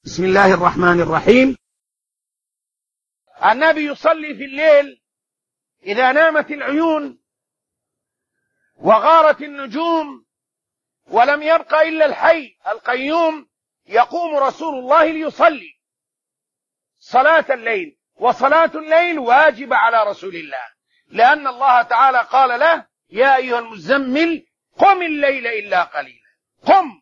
بسم الله الرحمن الرحيم. النبي يصلي في الليل إذا نامت العيون وغارت النجوم ولم يبق إلا الحي القيوم، يقوم رسول الله ليصلي صلاة الليل. وصلاة الليل واجب على رسول الله، لأن الله تعالى قال له: يا أيها المزمل قم الليل إلا قليلا. قم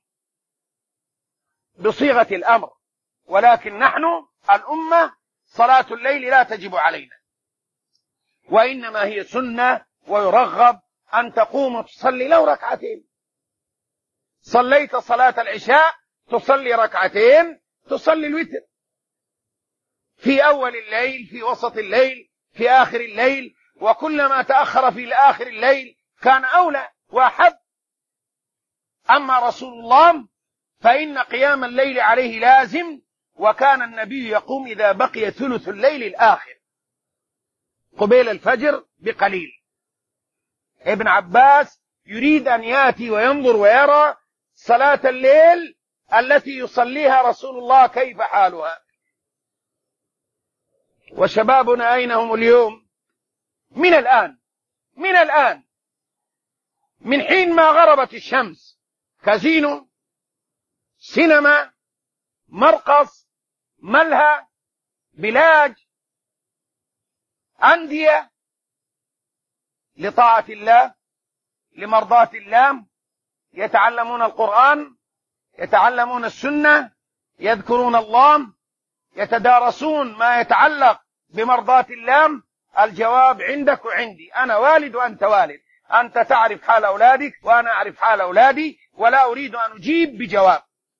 بصيغة الأمر، ولكن نحن الأمة صلاة الليل لا تجب علينا، وإنما هي سنة، ويرغب أن تقوم تصلي لو ركعتين. صليت صلاة العشاء تصلي ركعتين، تصلي الوتر في أول الليل، في وسط الليل، في آخر الليل، وكلما تأخر في آخر الليل كان أولى وأحب. أما رسول الله فإن قيام الليل عليه لازم، وكان النبي يقوم إذا بقي ثلث الليل الآخر قبيل الفجر بقليل. ابن عباس يريد أن يأتي وينظر ويرى صلاة الليل التي يصليها رسول الله كيف حالها. وشبابنا أين هم اليوم؟ من الآن من حين ما غربت الشمس كازينو، سينما، مرقص، ملهى، بلاج، أندية، لطاعة الله، لمرضاة الله، يتعلمون القرآن، يتعلمون السنة، يذكرون الله، يتدارسون ما يتعلق بمرضاة الله. الجواب عندك وعندي، أنا والد وأنت والد، أنت تعرف حال أولادك وأنا أعرف حال أولادي، ولا أريد أن أجيب بجواب.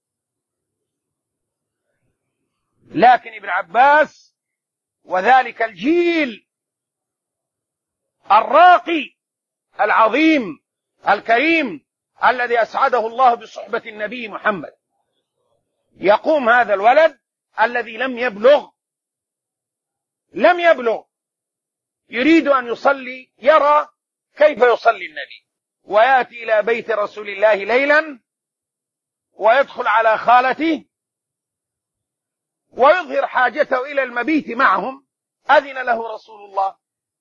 لكن ابن عباس وذلك الجيل الراقي العظيم الكريم الذي أسعده الله بصحبة النبي محمد، يقوم هذا الولد الذي لم يبلغ يريد أن يصلي، يرى كيف يصلي النبي، ويأتي إلى بيت رسول الله ليلا ويدخل على خالته ويظهر حاجته إلى المبيت معهم. أذن له رسول الله.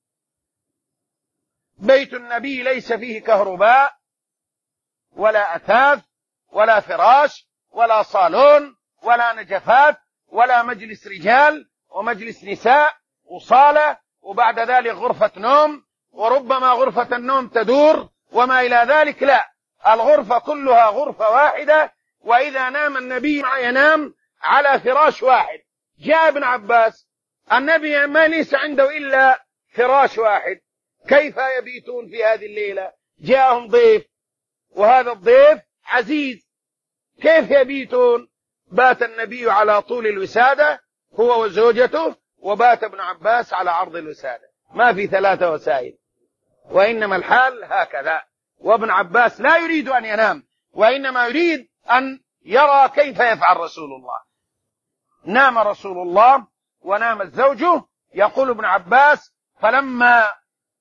بيت النبي ليس فيه كهرباء ولا أثاث ولا فراش ولا صالون ولا نجفات ولا مجلس رجال ومجلس نساء وصالة، وبعد ذلك غرفة نوم، وربما غرفة النوم تدور وما إلى ذلك. لا، الغرفة كلها غرفة واحدة، وإذا نام النبي ينام على فراش واحد. جاء ابن عباس، النبي ما ليس عنده إلا فراش واحد، كيف يبيتون في هذه الليلة؟ جاءهم ضيف، وهذا الضيف عزيز، كيف يبيتون؟ بات النبي على طول الوسادة هو وزوجته، وبات ابن عباس على عرض الوسادة، ما في 3 وسائد، وإنما الحال هكذا. وابن عباس لا يريد أن ينام، وإنما يريد أن يرى كيف يفعل رسول الله. نام رسول الله ونامت زوجه. يقول ابن عباس: فلما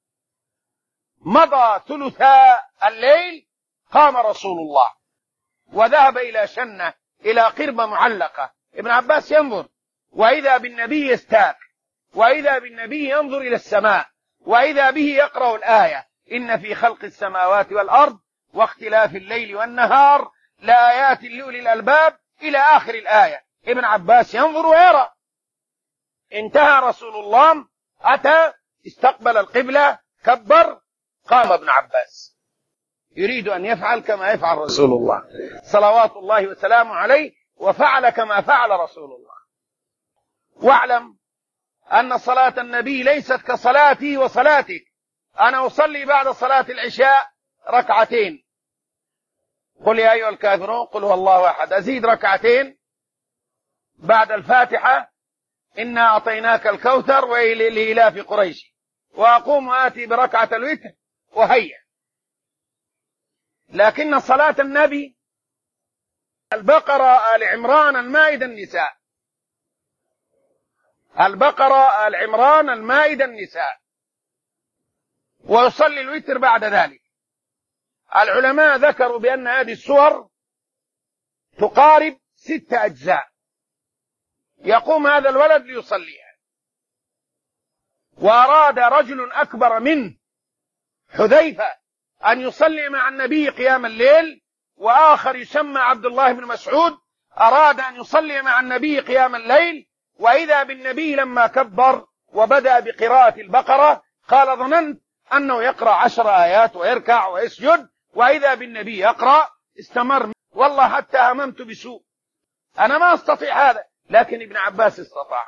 مضى ثلثا الليل قام رسول الله وذهب إلى شنة، إلى قربة معلقة. ابن عباس ينظر، وإذا بالنبي يستاك، وإذا بالنبي ينظر إلى السماء، وإذا به يقرأ الآية: إن في خلق السماوات والأرض واختلاف الليل والنهار لآيات لأولي الألباب إلى آخر الآية. ابن عباس ينظر ويرى. انتهى رسول الله، أتى استقبل القبلة، كبر، قام ابن عباس يريد أن يفعل كما يفعل رسول الله صلوات الله وسلامه عليه، وفعل كما فعل رسول الله. واعلم أن صلاة النبي ليست كصلاتي وصلاتك. أنا أصلي بعد صلاة العشاء ركعتين، قل يا أيها الكافرون، قل هو الله أحد، أزيد ركعتين بعد الفاتحة إنا أعطيناك الكوثر وإلى قريش، وأقوم آتي بركعة الوتر وهيا. لكن صلاة النبي البقرة، آل عمران، المائدة، النساء، البقرة، آل عمران، المائدة، النساء، ويصلي الوتر بعد ذلك. العلماء ذكروا بأن هذه السور تقارب 6 أجزاء، يقوم هذا الولد ليصليها. وأراد رجل أكبر منه حذيفة أن يصلي مع النبي قيام الليل، وآخر يسمى عبد الله بن مسعود أراد أن يصلي مع النبي قيام الليل، وإذا بالنبي لما كبر وبدأ بقراءة البقرة قال ظننت أنه يقرأ 10 آيات ويركع ويسجد، وإذا بالنبي يقرأ. استمر. والله حتى هممت بسوء، أنا ما أستطيع هذا، لكن ابن عباس استطاع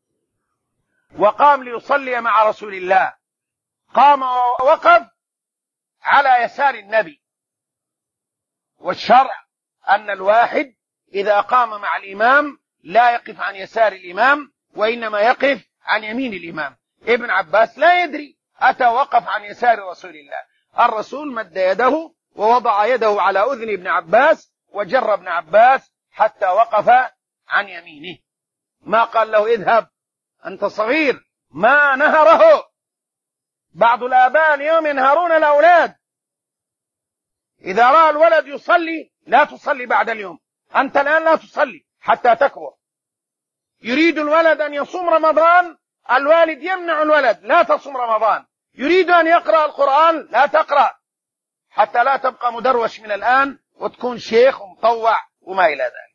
وقام ليصلي مع رسول الله. قام ووقف على يسار النبي، والشرع أن الواحد إذا قام مع الإمام لا يقف عن يسار الإمام، وإنما يقف عن يمين الإمام. ابن عباس لا يدري، أتى وقف عن يسار رسول الله. الرسول مد يده ووضع يده على أذن ابن عباس وجر ابن عباس حتى وقف عن يمينه. ما قال له اذهب أنت صغير، ما نهره. بعض الآباء اليوم ينهرون الأولاد. إذا رأى الولد يصلي لا تصلي بعد اليوم، أنت الآن لا تصلي حتى تكبر. يريد الولد أن يصوم رمضان، الوالد يمنع الولد لا تصوم رمضان. يريد أن يقرأ القرآن، لا تقرأ حتى لا تبقى مدروش من الآن وتكون شيخ ومطوع وما إلى ذلك.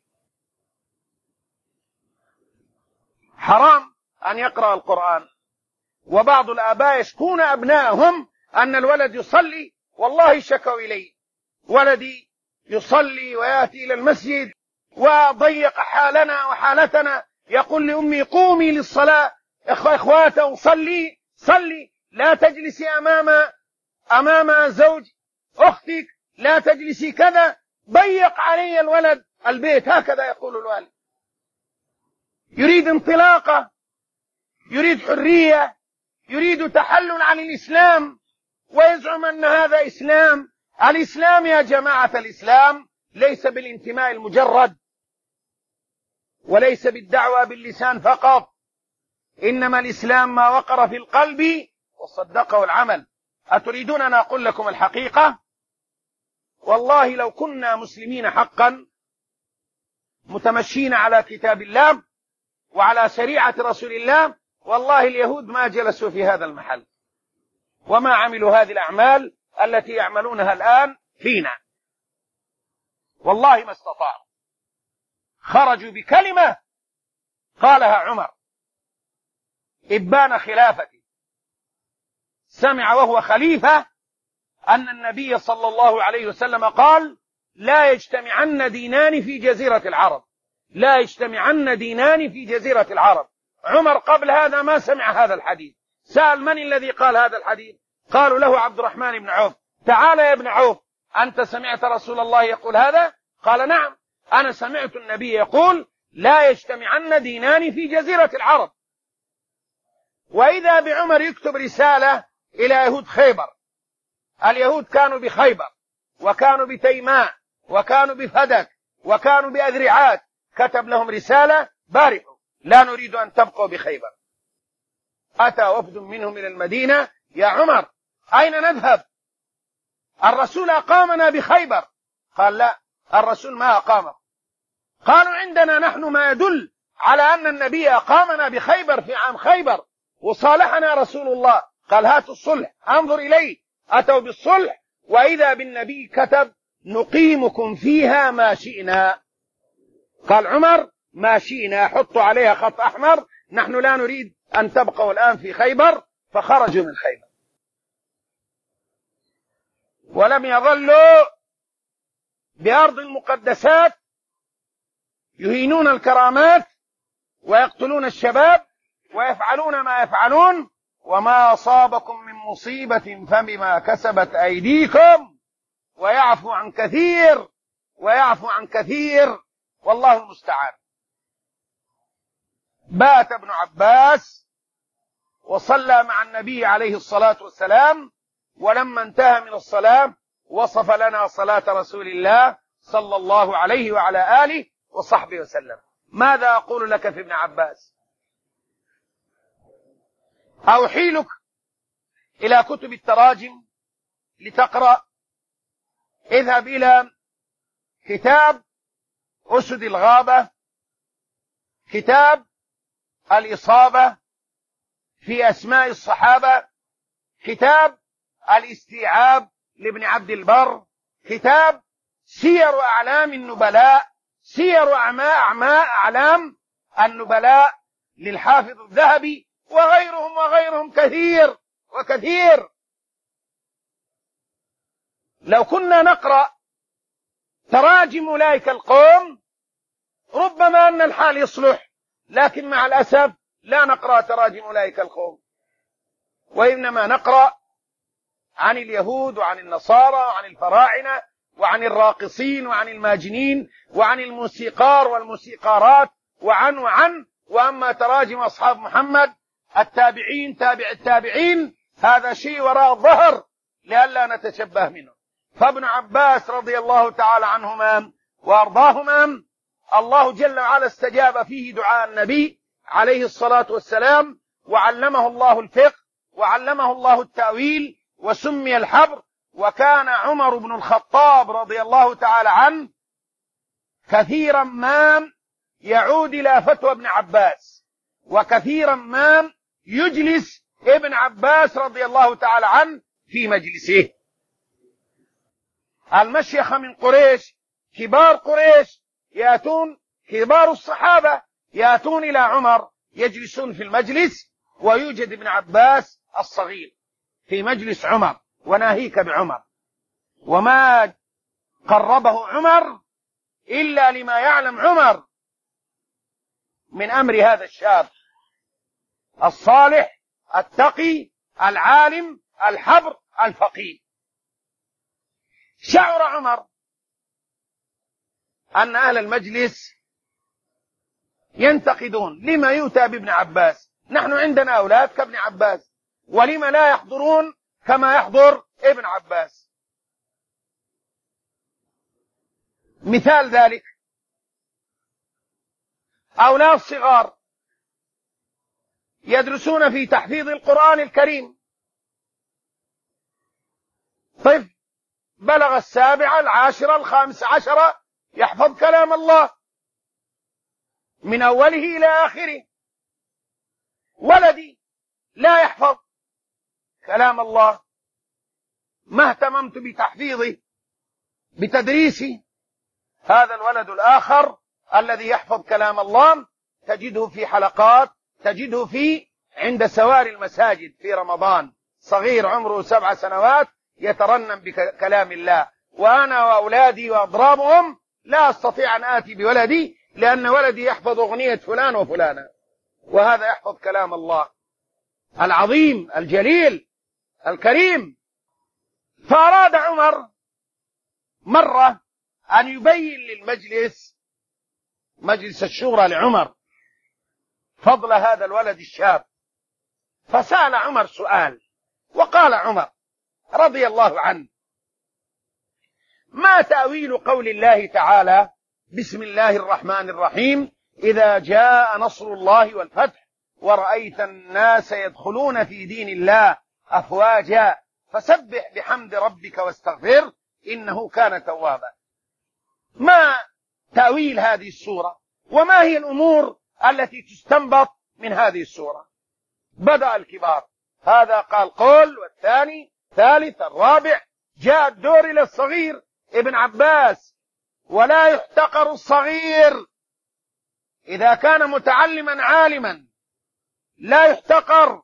حرام أن يقرأ القرآن. وبعض الآباء يشكون أبنائهم أن الولد يصلي، والله شكوا إلي ولدي يصلي ويأتي إلى المسجد وضيق حالنا وحالتنا، يقول لأمي قومي للصلاة إخواته صلي لا تجلسي أمام زوج أختك، لا تجلسي كذا. ضيق علي الولد البيت، هكذا يقول الوالد. يريد انطلاقة، يريد حرية، يريد تحلل عن الإسلام، ويزعم أن هذا إسلام. الإسلام يا جماعة، الإسلام ليس بالانتماء المجرد، وليس بالدعوة باللسان فقط، إنما الإسلام ما وقر في القلب وصدقه العمل. أتريدون أن أقول لكم الحقيقة؟ والله لو كنا مسلمين حقا متمشين على كتاب الله وعلى شريعة رسول الله، والله اليهود ما جلسوا في هذا المحل وما عملوا هذه الأعمال التي يعملونها الآن فينا، والله ما استطاعوا. خرجوا بكلمة قالها عمر إبان خلافتي، سمع وهو خليفة أن النبي صلى الله عليه وسلم قال لا يجتمعن دينان في جزيرة العرب، لا يجتمعن دينان في جزيرة العرب. عمر قبل هذا ما سمع هذا الحديث. سأل من الذي قال هذا الحديث؟ قالوا له عبد الرحمن بن عوف. تعال يا ابن عوف، أنت سمعت رسول الله يقول هذا؟ قال نعم، أنا سمعت النبي يقول لا يجتمعن دينان في جزيرة العرب. وإذا بعمر يكتب رسالة إلى يهود خيبر. اليهود كانوا بخيبر وكانوا بتيماء وكانوا بفدك وكانوا بأذرعات، كتب لهم رسالة بارحوا لا نريد أن تبقوا بخيبر. أتى وفد منهم إلى المدينة، يا عمر أين نذهب؟ الرسول أقامنا بخيبر. قال لا، الرسول ما أقامه. قالوا عندنا نحن ما يدل على أن النبي أقامنا بخيبر في عام خيبر وصالحنا رسول الله. قال هاتوا الصلح انظر إليه. أتوا بالصلح، وإذا بالنبي كتب نقيمكم فيها ما شئنا. قال عمر ما شئنا، حطوا عليها خط أحمر، نحن لا نريد أن تبقوا الآن في خيبر. فخرجوا من خيبر ولم يظلوا بأرض المقدسات يهينون الكرامات ويقتلون الشباب ويفعلون ما يفعلون. وما أصابكم من مصيبة فبما كسبت أيديكم ويعفو عن كثير والله المستعان. بات ابن عباس وصلى مع النبي عليه الصلاة والسلام، ولما انتهى من الصلاة وصف لنا صلاة رسول الله صلى الله عليه وعلى آله وصحبه وسلم. ماذا أقول لك في ابن عباس؟ أوحيلك إلى كتب التراجم لتقرأ. اذهب إلى كتاب أسد الغابة، كتاب الإصابة في أسماء الصحابة، كتاب الاستيعاب لابن عبد البر، كتاب سير أعلام النبلاء، سير أعلام النبلاء للحافظ الذهبي، وغيرهم كثير وكثير. لو كنا نقرأ تراجم أولئك القوم ربما أن الحال يصلح، لكن مع الأسف لا نقرأ تراجم أولئك القوم، وإنما نقرأ عن اليهود وعن النصارى وعن الفراعنة وعن الراقصين وعن الماجنين وعن الموسيقار والموسيقارات وأما تراجم أصحاب محمد التابعين تابع التابعين هذا شيء وراء الظهر لئلا نتشبه منه. فابن عباس رضي الله تعالى عنهما وأرضاهما الله جل وعلا استجاب فيه دعاء النبي عليه الصلاة والسلام، وعلمه الله الفقه وعلمه الله التأويل وسمي الحبر. وكان عمر بن الخطاب رضي الله تعالى عنه كثيرا ما يعود إلى فتوى ابن عباس، وكثيرا ما يجلس ابن عباس رضي الله تعالى عنه في مجلسه. المشيخة من قريش، كبار قريش يأتون، كبار الصحابة يأتون إلى عمر يجلسون في المجلس، ويوجد ابن عباس الصغير في مجلس عمر وناهيك بعمر، وما قربه عمر إلا لما يعلم عمر من أمر هذا الشاب الصالح التقي العالم الحبر الفقيه. شعر عمر أن أهل المجلس ينتقدون لما يؤتى بابن عباس، نحن عندنا أولاد كابن عباس، ولما لا يحضرون كما يحضر ابن عباس. مثال ذلك أولاد صغار يدرسون في تحفيظ القرآن الكريم، طفل بلغ 7 10 15 يحفظ كلام الله من أوله إلى آخره، ولدي لا يحفظ كلام الله، ما اهتممت بتحفيظه بتدريسه. هذا الولد الآخر الذي يحفظ كلام الله تجده في حلقات، تجده عند سواري المساجد في رمضان، صغير عمره 7 سنوات يترنم بكلام الله. وأنا وأولادي وأضرابهم لا أستطيع أن آتي بولدي لأن ولدي يحفظ أغنية فلان وفلانة، وهذا يحفظ كلام الله العظيم الجليل الكريم. فأراد عمر مرة أن يبين للمجلس، مجلس الشورى لعمر، فضل هذا الولد الشاب، فسأل عمر سؤال، وقال عمر رضي الله عنه: ما تأويل قول الله تعالى بسم الله الرحمن الرحيم إذا جاء نصر الله والفتح ورأيت الناس يدخلون في دين الله أفواجا فسبح بحمد ربك واستغفر إنه كان توابا. ما تأويل هذه السورة، وما هي الأمور التي تستنبط من هذه السورة؟ بدأ الكبار، هذا قال قول والثاني ثالث الرابع، جاء الدور إلى الصغير ابن عباس. ولا يحتقر الصغير إذا كان متعلما عالما، لا يحتقر،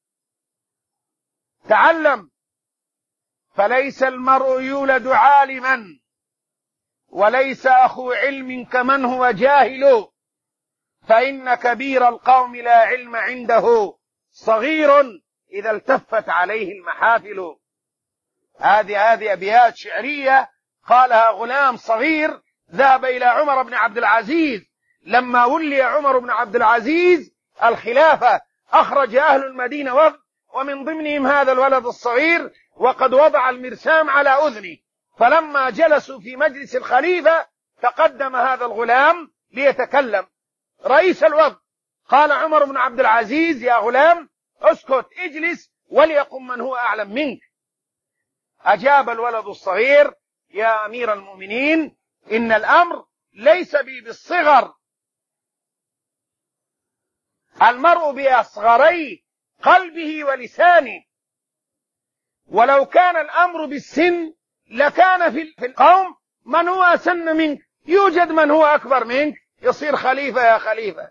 تعلم، فليس المرء يولد عالما وليس أخو علم كمن هو جاهل، فإن كبير القوم لا علم عنده صغير إذا التفت عليه المحافل. هذه أبيات شعرية قالها غلام صغير ذهب إلى عمر بن عبد العزيز لما ولي عمر بن عبد العزيز الخلافة، أخرج أهل المدينة وفد ومن ضمنهم هذا الولد الصغير، وقد وضع المرسام على أذنه، فلما جلسوا في مجلس الخليفة تقدم هذا الغلام ليتكلم. رئيس الوفد قال عمر بن عبد العزيز: يا غلام اسكت، اجلس وليقم من هو أعلم منك. أجاب الولد الصغير: يا أمير المؤمنين، إن الأمر ليس بي بالصغر، المرء بأصغري قلبه ولسانه. ولو كان الأمر بالسن لكان في القوم من هو أسن منك، يوجد من هو أكبر منك يصير خليفة يا خليفة.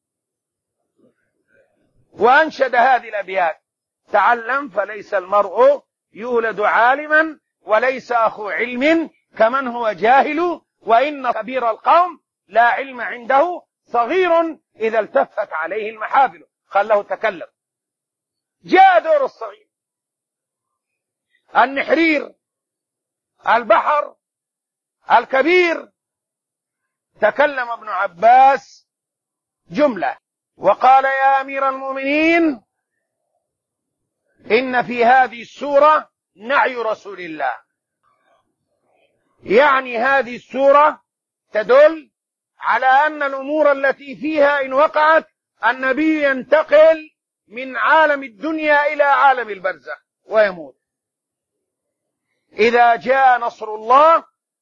وأنشد هذه الأبيات: تعلم فليس المرء يولد عالما، وليس أخو علم كمن هو جاهل، وإن كبير القوم لا علم عنده، صغير إذا التفت عليه المحافل. خله تكلم. جاء دور الصغير، النحرير، البحر، الكبير. تكلم ابن عباس جملة وقال: يا أمير المؤمنين، إن في هذه السورة نعي رسول الله. يعني هذه السورة تدل على أن الأمور التي فيها إن وقعت النبي ينتقل من عالم الدنيا إلى عالم البرزخ ويموت. إذا جاء نصر الله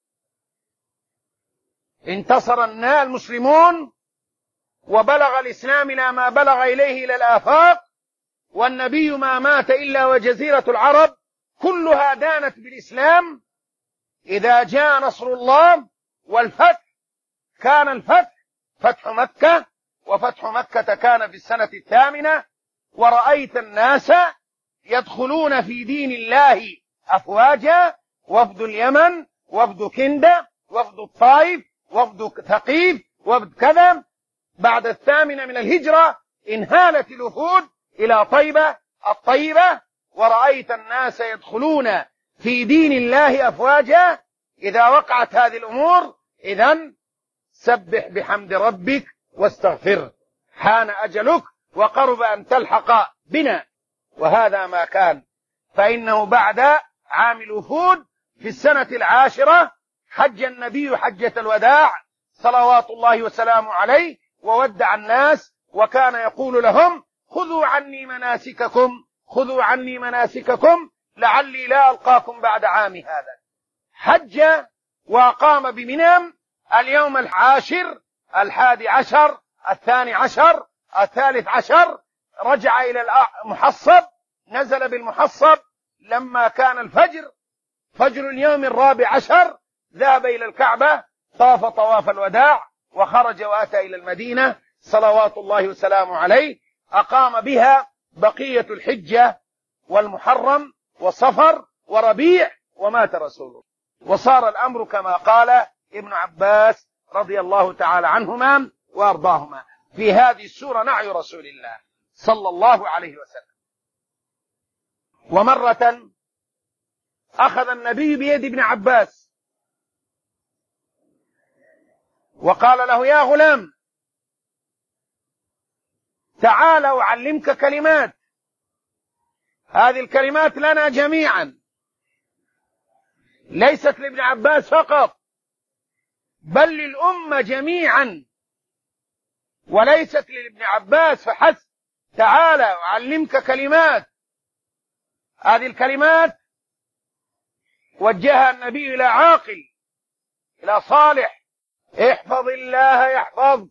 انتصر المسلمون، وبلغ الإسلام إلى ما بلغ إليه إلى الآفاق، والنبي ما مات إلا وجزيرة العرب كلها دانت بالإسلام. إذا جاء نصر الله والفتح، كان الفتح فتح مكة، وفتح مكة كان في السنة 8، ورأيت الناس يدخلون في دين الله أفواجا، وفد اليمن، وفد كندة، وفد الطائف، وفد ثقيف، وفد كذا. بعد 8 من الهجرة انهالت الوفود إلى طيبة الطيبة، ورأيت الناس يدخلون في دين الله أفواجا. إذا وقعت هذه الأمور إذن سبح بحمد ربك واستغفر، حان أجلك وقرب أن تلحق بنا. وهذا ما كان. فإنه بعد عام الوفود في السنة 10 حج النبي حجة الوداع صلوات الله وسلامه عليه، وودع الناس، وكان يقول لهم: خذوا عني مناسككم، خذوا عني مناسككم لعلي لا ألقاكم بعد عامي هذا. حج وقام بمنى اليوم 10، 11، 12، 13، رجع إلى المحصب، نزل بالمحصب لما كان الفجر، فجر اليوم 14، ذهب إلى الكعبة، طاف طواف الوداع، وخرج وأتى إلى المدينة صلوات الله وسلامه عليه. أقام بها بقية الحجة والمحرم وصفر وربيع، ومات رسوله. وصار الأمر كما قال ابن عباس رضي الله تعالى عنهما وأرضاهما: في هذه السورة نعي رسول الله صلى الله عليه وسلم. ومرة أخذ النبي بيد ابن عباس وقال له: يا غلام، تعال أعلمك كلمات. هذه الكلمات لنا جميعا، ليست لابن عباس فقط، بل للأمة جميعا، وليست لابن عباس فحسب. تعال أعلمك كلمات. هذه الكلمات وجهها النبي إلى عاقل، إلى صالح: احفظ الله يحفظك،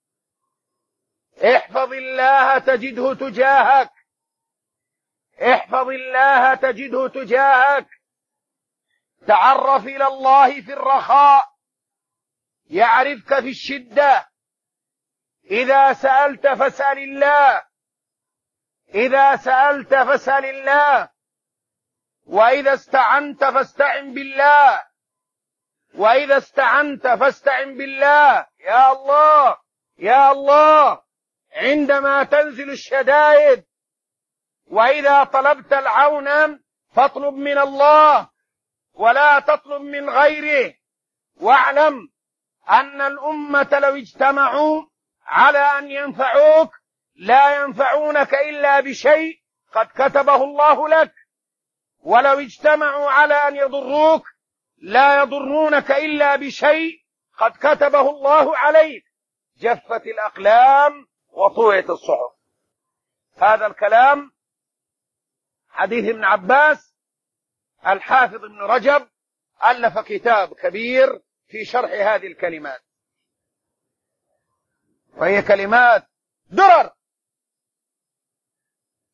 احفظ الله تجده تجاهك، احفظ الله تجده تجاهك، تعرف إلى الله في الرخاء يعرفك في الشدة، إذا سألت فاسأل الله، إذا سألت فاسأل الله، وإذا استعنت فاستعن بالله، وإذا استعنت فاستعن بالله. يا الله يا الله عندما تنزل الشدائد. وإذا طلبت العون فاطلب من الله ولا تطلب من غيره. واعلم أن الأمة لو اجتمعوا على أن ينفعوك لا ينفعونك إلا بشيء قد كتبه الله لك، ولو اجتمعوا على أن يضروك لا يضرونك إلا بشيء قد كتبه الله عليك. جفت الأقلام وطويت الصحف. هذا الكلام حديث ابن عباس. الحافظ ابن رجب ألف كتاب كبير في شرح هذه الكلمات، وهي كلمات درر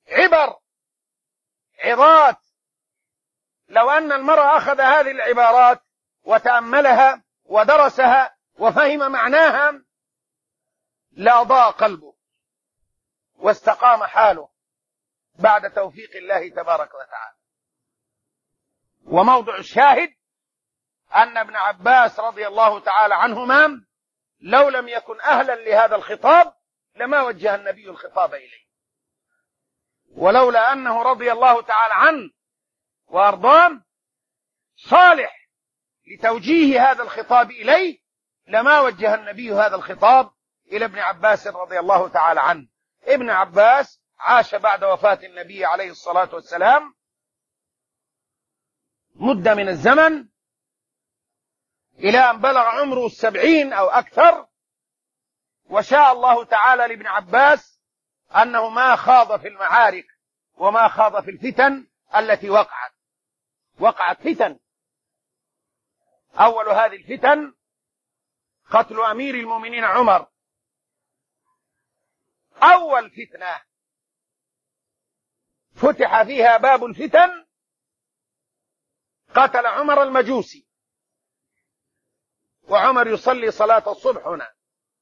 عبر، عظات. لو أن المرء أخذ هذه العبارات وتأملها ودرسها وفهم معناها لأضاء قلبه واستقام حاله بعد توفيق الله تبارك وتعالى. وموضع الشاهد أن ابن عباس رضي الله تعالى عنهما لو لم يكن أهلا لهذا الخطاب لما وجه النبي الخطاب إليه، ولولا أنه رضي الله تعالى عنه وأرضاه صالح لتوجيه هذا الخطاب إليه لما وجه النبي هذا الخطاب إلى ابن عباس رضي الله تعالى عنه. ابن عباس عاش بعد وفاة النبي عليه الصلاة والسلام مدة من الزمن إلى أن بلغ عمره 70 أو أكثر، وشاء الله تعالى لابن عباس أنه ما خاض في المعارك وما خاض في الفتن التي وقعت فتن. أول هذه الفتن قتل أمير المؤمنين عمر، أول فتنة فتح فيها باب الفتن قتل عمر المجوسي، وعمر يصلي صلاة الصبح هنا.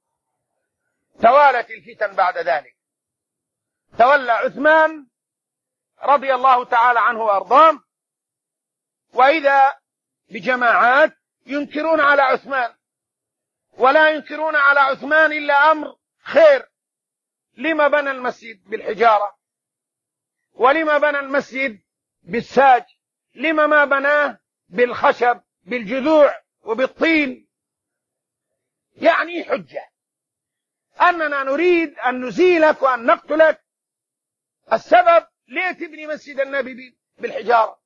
توالت الفتن بعد ذلك، تولى عثمان رضي الله تعالى عنه وأرضاه، وإذا بجماعات ينكرون على عثمان، ولا ينكرون على عثمان إلا أمر خير. لما بنى المسجد بالحجارة؟ ولما بنى المسجد بالساج؟ لما ما بناه بالخشب بالجذوع وبالطين؟ يعني حجة أننا نريد أن نزيلك وأن نقتلك. السبب ليه تبني مسجد النبي بالحجارة؟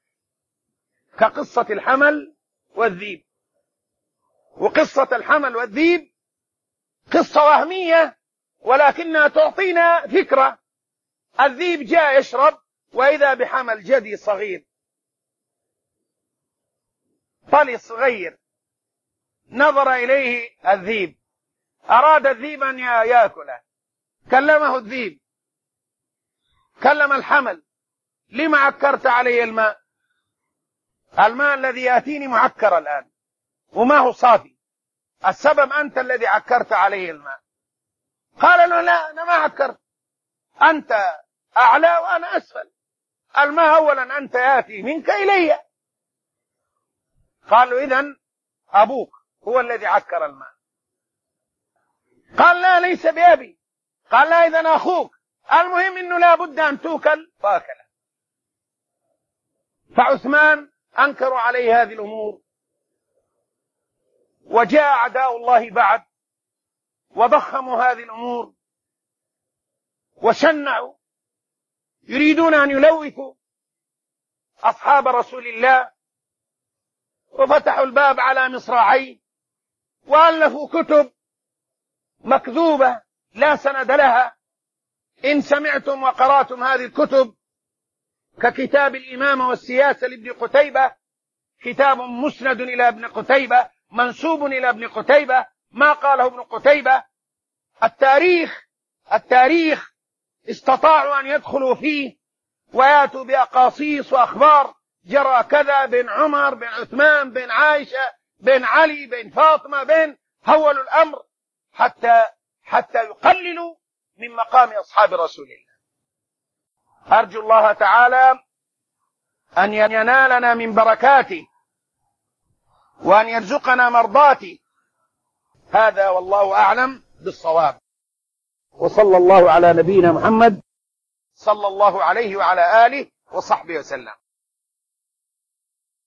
كقصة الحمل والذيب. وقصة الحمل والذيب قصة وهمية ولكنها تعطينا فكرة. الذيب جاء يشرب وإذا بحمل جدي صغير، طلي صغير، نظر إليه الذيب، أراد الذيب أن يأكله، كلمه الذيب، كلم الحمل: لما عكرت علي الماء؟ الماء الذي يأتيني معكر الآن وما هو صافي، السبب أنت الذي عكرت عليه الماء. قال له: لا، أنا ما عكرت، أنت أعلى وأنا أسفل، الماء أولا أنت يأتي منك إلي. قال له: إذن أبوك هو الذي عكر الماء. قال: لا، ليس بأبي. قال: لا، إذن أخوك. المهم أنه لا بد أن توكل، فأكله. فعثمان أنكروا عليه هذه الأمور، وجاء أعداء الله بعد وضخموا هذه الأمور وشنعوا، يريدون أن يلوثوا أصحاب رسول الله، وفتحوا الباب على مصراعيه وألفوا كتب مكذوبة لا سند لها. إن سمعتم وقرأتم هذه الكتب ككتاب الإمامة والسياسة لابن قتيبة، كتاب مسند إلى ابن قتيبة منسوب إلى ابن قتيبة، ما قاله ابن قتيبة. التاريخ استطاعوا أن يدخلوا فيه ويأتوا بأقاصيص وأخبار جرى كذا بين عمر بين عثمان بين عائشة بين علي بين فاطمة هولوا الأمر حتى يقللوا من مقام أصحاب رسول الله. أرجو الله تعالى أن ينالنا من بركاته وأن يرزقنا مرضاته. هذا والله أعلم بالصواب. وصلى الله على نبينا محمد صلى الله عليه وعلى آله وصحبه وسلم.